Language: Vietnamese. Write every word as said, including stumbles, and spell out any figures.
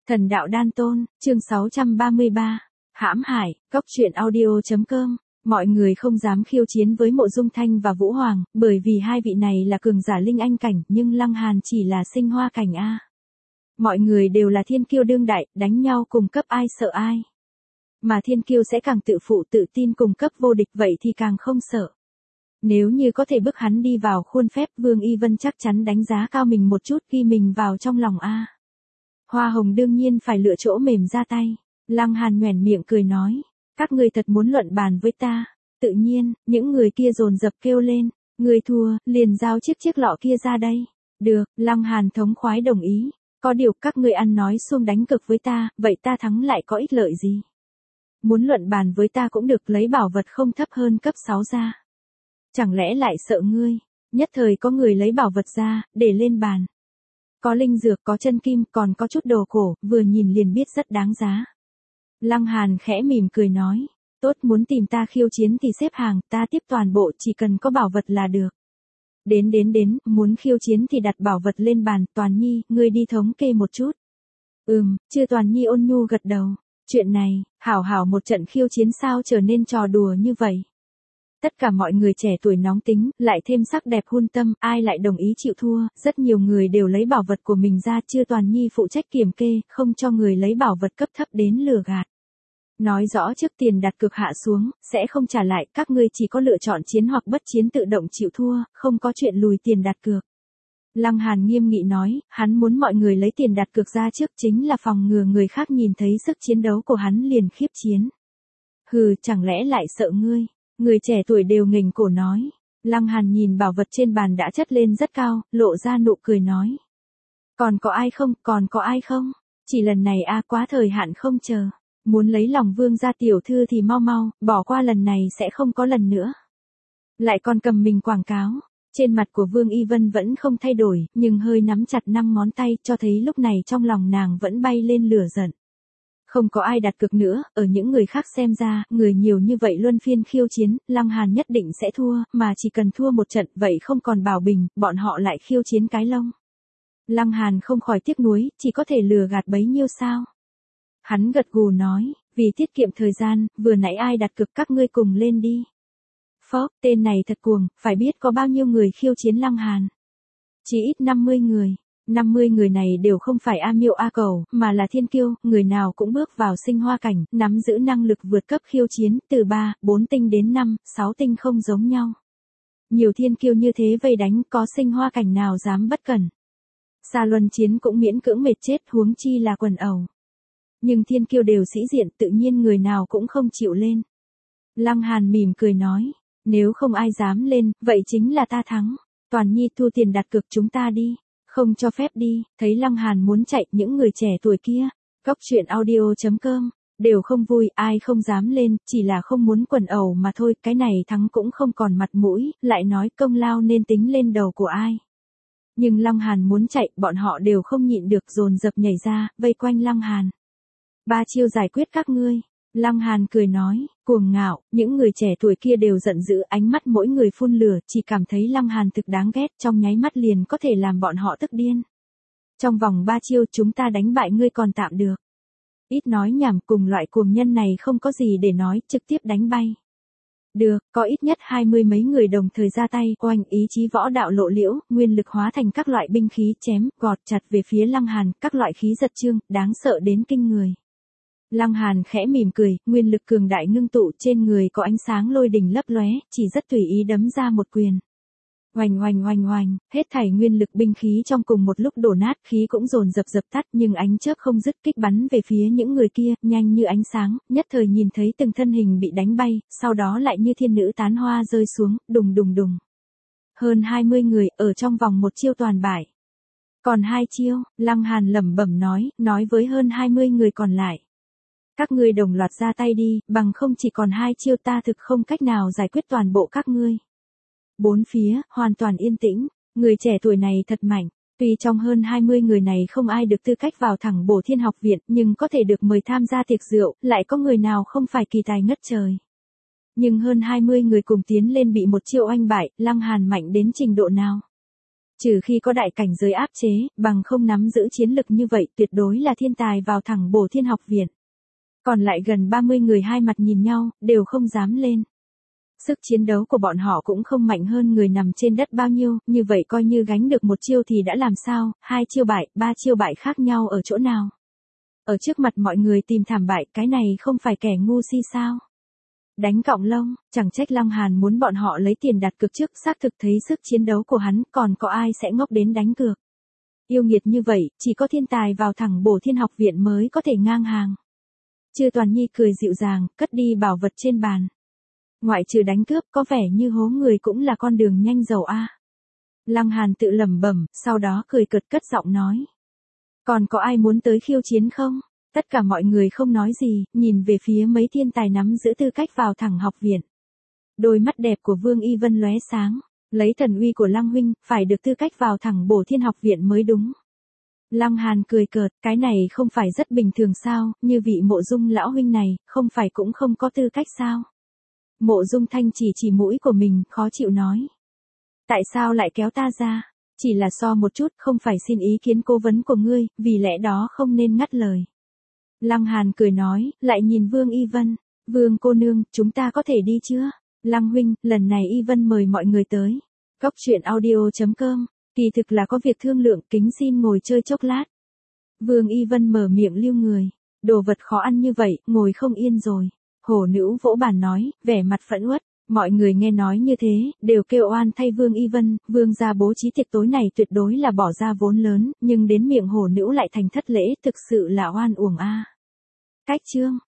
Thần đạo đan tôn, chương sáu trăm ba mươi ba. Hãm hại, cóc truyện audio.com. Mọi người không dám khiêu chiến với Mộ Dung Thanh và Vũ Hoàng, bởi vì hai vị này là cường giả linh anh cảnh, nhưng Lăng Hàn chỉ là sinh hoa cảnh a. Mọi người đều là thiên kiêu đương đại, đánh nhau cùng cấp ai sợ ai. Mà thiên kiêu sẽ càng tự phụ tự tin cùng cấp vô địch, vậy thì càng không sợ. Nếu như có thể bức hắn đi vào khuôn phép, Vương Y Vân chắc chắn đánh giá cao mình một chút, ghi mình vào trong lòng a. Hoa Hồng đương nhiên phải lựa chỗ mềm ra tay. Lăng Hàn nhoẻn miệng cười nói, các ngươi thật muốn luận bàn với ta. Tự nhiên, những người kia dồn dập kêu lên, người thua, liền giao chiếc chiếc lọ kia ra đây. Được, Lăng Hàn thống khoái đồng ý. Có điều các ngươi ăn nói xuông đánh cực với ta, vậy ta thắng lại có ích lợi gì? Muốn luận bàn với ta cũng được, lấy bảo vật không thấp hơn cấp sáu ra. Chẳng lẽ lại sợ ngươi? Nhất thời có người lấy bảo vật ra, để lên bàn. Có linh dược, có chân kim, còn có chút đồ cổ, vừa nhìn liền biết rất đáng giá. Lăng Hàn khẽ mỉm cười nói, tốt, muốn tìm ta khiêu chiến thì xếp hàng, ta tiếp toàn bộ, chỉ cần có bảo vật là được. Đến đến đến, muốn khiêu chiến thì đặt bảo vật lên bàn. Toàn Nhi, ngươi đi thống kê một chút. Ừm, chưa. Toàn Nhi ôn nhu gật đầu. Chuyện này, hảo hảo một trận khiêu chiến sao trở nên trò đùa như vậy? Tất cả mọi người trẻ tuổi nóng tính, lại thêm sắc đẹp hun tâm, ai lại đồng ý chịu thua, rất nhiều người đều lấy bảo vật của mình ra, chưa. Toàn Nhi phụ trách kiểm kê, không cho người lấy bảo vật cấp thấp đến lừa gạt. Nói rõ trước tiền đặt cược hạ xuống, sẽ không trả lại, các ngươi chỉ có lựa chọn chiến hoặc bất chiến, tự động chịu thua, không có chuyện lùi tiền đặt cược. Lăng Hàn nghiêm nghị nói, hắn muốn mọi người lấy tiền đặt cược ra trước, chính là phòng ngừa người khác nhìn thấy sức chiến đấu của hắn liền khiếp chiến. Hừ, chẳng lẽ lại sợ ngươi? Người trẻ tuổi đều nghềnh cổ nói. Lăng Hàn nhìn bảo vật trên bàn đã chất lên rất cao, lộ ra nụ cười nói. Còn có ai không, còn có ai không? Chỉ lần này a, quá thời hạn không chờ. Muốn lấy lòng Vương gia tiểu thư thì mau mau, bỏ qua lần này sẽ không có lần nữa. Lại còn cầm mình quảng cáo. Trên mặt của Vương Y Vân vẫn không thay đổi, nhưng hơi nắm chặt năm ngón tay, cho thấy lúc này trong lòng nàng vẫn bay lên lửa giận. Không có ai đặt cược nữa, ở những người khác xem ra, người nhiều như vậy luân phiên khiêu chiến, Lăng Hàn nhất định sẽ thua, mà chỉ cần thua một trận, vậy không còn bảo bình, bọn họ lại khiêu chiến cái lông. Lăng Hàn không khỏi tiếc nuối, chỉ có thể lừa gạt bấy nhiêu sao. Hắn gật gù nói, vì tiết kiệm thời gian, vừa nãy ai đặt cược các ngươi cùng lên đi. Phó, tên này thật cuồng, phải biết có bao nhiêu người khiêu chiến Lăng Hàn. Chỉ ít năm mươi người. năm mươi người này đều không phải A Miêu A Cầu, mà là thiên kiêu, người nào cũng bước vào sinh hoa cảnh, nắm giữ năng lực vượt cấp khiêu chiến, từ ba, bốn tinh đến năm, sáu tinh không giống nhau. Nhiều thiên kiêu như thế vây đánh, có sinh hoa cảnh nào dám bất cẩn. Xa luân chiến cũng miễn cưỡng mệt chết, huống chi là quần ẩu. Nhưng thiên kiêu đều sĩ diện, tự nhiên người nào cũng không chịu lên. Lăng Hàn mỉm cười nói, nếu không ai dám lên, vậy chính là ta thắng. Toàn Nhi, thu tiền đặt cược chúng ta đi. Không cho phép đi. Thấy Lăng Hàn muốn chạy, những người trẻ tuổi kia, cóc truyện audio.com, đều không vui, ai không dám lên, chỉ là không muốn quần ẩu mà thôi, cái này thắng cũng không còn mặt mũi, lại nói công lao nên tính lên đầu của ai. Nhưng Lăng Hàn muốn chạy, bọn họ đều không nhịn được, dồn dập nhảy ra, vây quanh Lăng Hàn. Ba chiêu giải quyết các ngươi. Lăng Hàn cười nói, cuồng ngạo, những người trẻ tuổi kia đều giận dữ, ánh mắt mỗi người phun lửa, chỉ cảm thấy Lăng Hàn thực đáng ghét, trong nháy mắt liền có thể làm bọn họ tức điên. Trong vòng ba chiêu chúng ta đánh bại ngươi còn tạm được. Ít nói nhảm, cùng loại cuồng nhân này không có gì để nói, trực tiếp đánh bay. Được, có ít nhất hai mươi mấy người đồng thời ra tay, oanh, ý chí võ đạo lộ liễu, nguyên lực hóa thành các loại binh khí, chém, gọt chặt về phía Lăng Hàn, các loại khí giật chương, đáng sợ đến kinh người. Lăng Hàn khẽ mỉm cười, nguyên lực cường đại ngưng tụ, trên người có ánh sáng lôi đình lấp lóe, chỉ rất tùy ý đấm ra một quyền. Oanh oanh oanh oanh, hết thảy nguyên lực binh khí trong cùng một lúc đổ nát, khí cũng dồn dập dập tắt, nhưng ánh chớp không dứt kích bắn về phía những người kia, nhanh như ánh sáng, nhất thời nhìn thấy từng thân hình bị đánh bay, sau đó lại như thiên nữ tán hoa rơi xuống, đùng đùng đùng. Hơn hai mươi người, ở trong vòng một chiêu toàn bại. Còn hai chiêu, Lăng Hàn lẩm bẩm nói, nói với hơn hai mươi người còn lại. Các ngươi đồng loạt ra tay đi, bằng không chỉ còn hai chiêu ta thực không cách nào giải quyết toàn bộ các ngươi. Bốn phía, hoàn toàn yên tĩnh, người trẻ tuổi này thật mạnh, tuy trong hơn hai mươi người này không ai được tư cách vào thẳng Bổ Thiên học viện, nhưng có thể được mời tham gia tiệc rượu, lại có người nào không phải kỳ tài ngất trời. Nhưng hơn hai mươi người cùng tiến lên bị một chiêu oanh bại, Lăng Hàn mạnh đến trình độ nào? Trừ khi có đại cảnh giới áp chế, bằng không nắm giữ chiến lực như vậy tuyệt đối là thiên tài vào thẳng Bổ Thiên học viện. Còn lại gần ba mươi người hai mặt nhìn nhau, đều không dám lên. Sức chiến đấu của bọn họ cũng không mạnh hơn người nằm trên đất bao nhiêu, như vậy coi như gánh được một chiêu thì đã làm sao, hai chiêu bại, ba chiêu bại khác nhau ở chỗ nào. Ở trước mặt mọi người tìm thảm bại, cái này không phải kẻ ngu si sao. Đánh cọng lông, chẳng trách Lăng Hàn muốn bọn họ lấy tiền đặt cược trước, xác thực thấy sức chiến đấu của hắn, còn có ai sẽ ngốc đến đánh cược. Yêu nghiệt như vậy, chỉ có thiên tài vào thẳng Bổ Thiên học viện mới có thể ngang hàng. Chư Toàn Nhi cười dịu dàng, cất đi bảo vật trên bàn. Ngoại trừ đánh cướp, có vẻ như hố người cũng là con đường nhanh giàu a. Lăng Hàn tự lẩm bẩm, sau đó cười cợt cất giọng nói. Còn có ai muốn tới khiêu chiến không? Tất cả mọi người không nói gì, nhìn về phía mấy thiên tài nắm giữ tư cách vào thẳng học viện. Đôi mắt đẹp của Vương Y Vân lóe sáng, lấy thần uy của Lăng huynh, phải được tư cách vào thẳng Bổ Thiên học viện mới đúng. Lăng Hàn cười cợt, cái này không phải rất bình thường sao, như vị Mộ Dung lão huynh này, không phải cũng không có tư cách sao? Mộ Dung Thanh chỉ chỉ mũi của mình, khó chịu nói. Tại sao lại kéo ta ra? Chỉ là so một chút, không phải xin ý kiến cố vấn của ngươi, vì lẽ đó không nên ngắt lời. Lăng Hàn cười nói, lại nhìn Vương Y Vân. Vương cô nương, chúng ta có thể đi chưa? Lăng huynh, lần này Y Vân mời mọi người tới. Cốc truyện audio chấm com, kỳ thực là có việc thương lượng, kính xin ngồi chơi chốc lát. Vương Y Vân mở miệng lưu người. Đồ vật khó ăn như vậy, ngồi không yên rồi. Hổ nữ vỗ bàn nói, vẻ mặt phẫn uất. Mọi người nghe nói như thế, đều kêu oan thay Vương Y Vân, Vương gia bố trí tiệc tối này tuyệt đối là bỏ ra vốn lớn, nhưng đến miệng hổ nữ lại thành thất lễ, thực sự là oan uổng a. Cách chương